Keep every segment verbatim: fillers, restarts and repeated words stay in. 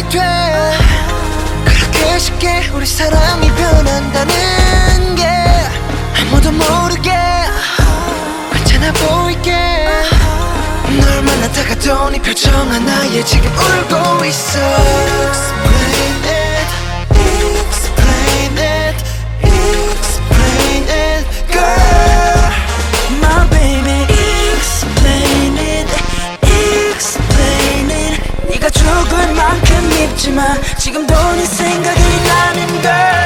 돼. 그렇게 쉽게 우리 사랑이 변한다는 게 아무도 모르게 괜찮아 보이게. 널 만나다가 또 네 표정 하나에 지금 울고 있어. Explain it, explain it, explain it, girl. My baby, explain it, explain it. 네가 죽을 만큼 밉지만 지금도 네 생각이 나는 걸.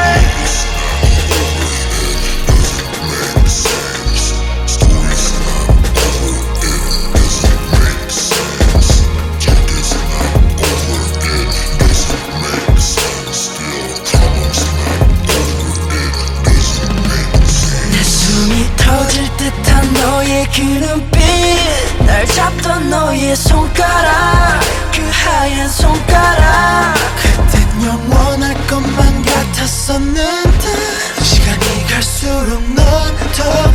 너의 그 눈빛, 날 잡던 너의 손가락, 그 하얀 손가락. 그땐 영원할 것만 같았었는데 시간이 갈수록 넌 더